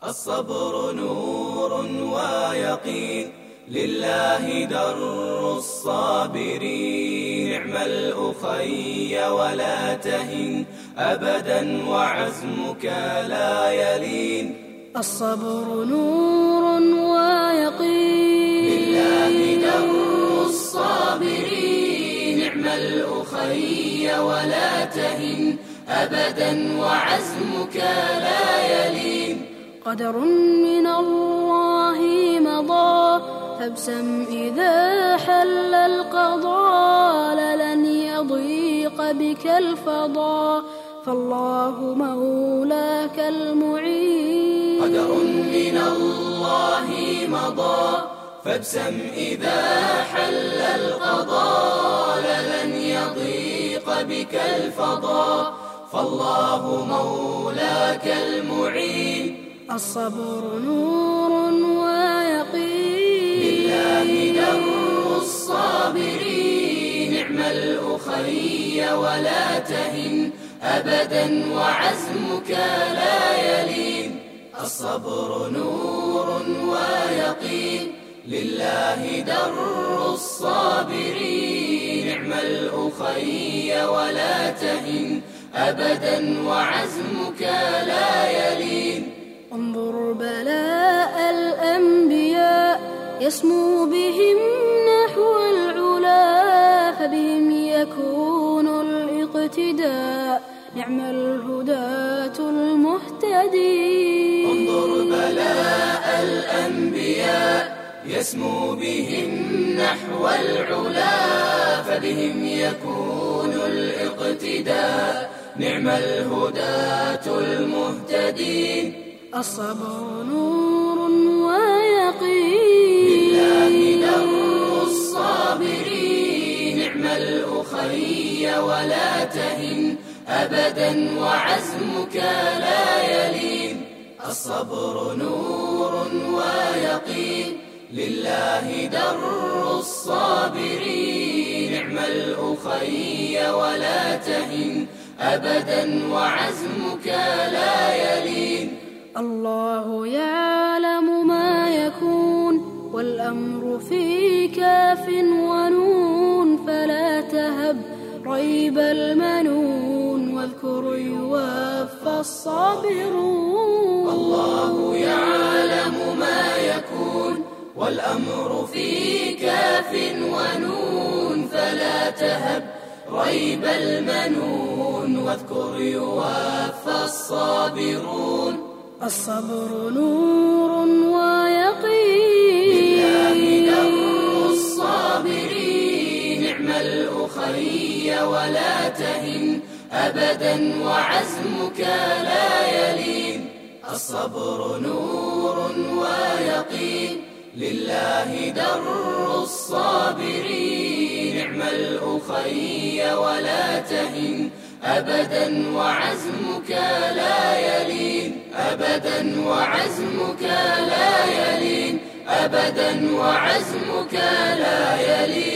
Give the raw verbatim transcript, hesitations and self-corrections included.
الصبر نور ويقين، لله در الصابرين. اعمل أخي ولا تهن أبدا وعزمك لا يلين. الصبر نور ويقين، لله در الصابرين. اعمل أخي ولا تهن أبدا وعزمك لا يلين. قدر من الله مضى، فابسم إذا حل القضاء. لن يضيق بك الفضاء، فالله مولاك المعين. قدر من الله مضى، فابسم إذا حل القضاء. لن يضيق بك الفضاء، فالله مولاك المعين. الصبر نور ويقين، لله در الصابرين. اعمل أخي ولا تهن أبدا وعزمك لا يلين. الصبر نور ويقين، لله در الصابرين. اعمل أخي ولا تهن أبدا وعزمك لا يلين. انظر بلاء الأنبياء، يسمو بهم نحو العلا. فبهم يكون الاقتداء، نعم الهداة المهتدين. انظر بلاء الأنبياء، يسمو بهم نحو العلا. فبهم يكون الاقتداء، نعم الهداة المهتدين. الصبر نور ويقين، لله در الصابرين. اعمل أخي ولا تهن أبدا وعزمك لا يلين. الصبر نور ويقين، لله در الصابرين. اعمل أخي ولا تهن أبدا وعزمك لا يلين. الله يعلم ما يكون، والأمر في كاف ونون. فلا تهب ريب المنون، واذكر يوفى الصابرون. الله يعلم ما يكون، والأمر في كاف ونون. فلا تهب ريب المنون، واذكر يوفى الصابرون. الصبر نور ويقين، لله در الصابرين. اعمل أخي ولا تهن أبدا وعزمك لا يلين. الصبر نور ويقين، لله در الصابرين. اعمل أخي ولا تهن أبدا وعزمك لا يلين. أبدا وعزمك لا يلين. أبدا وعزمك لا يلين.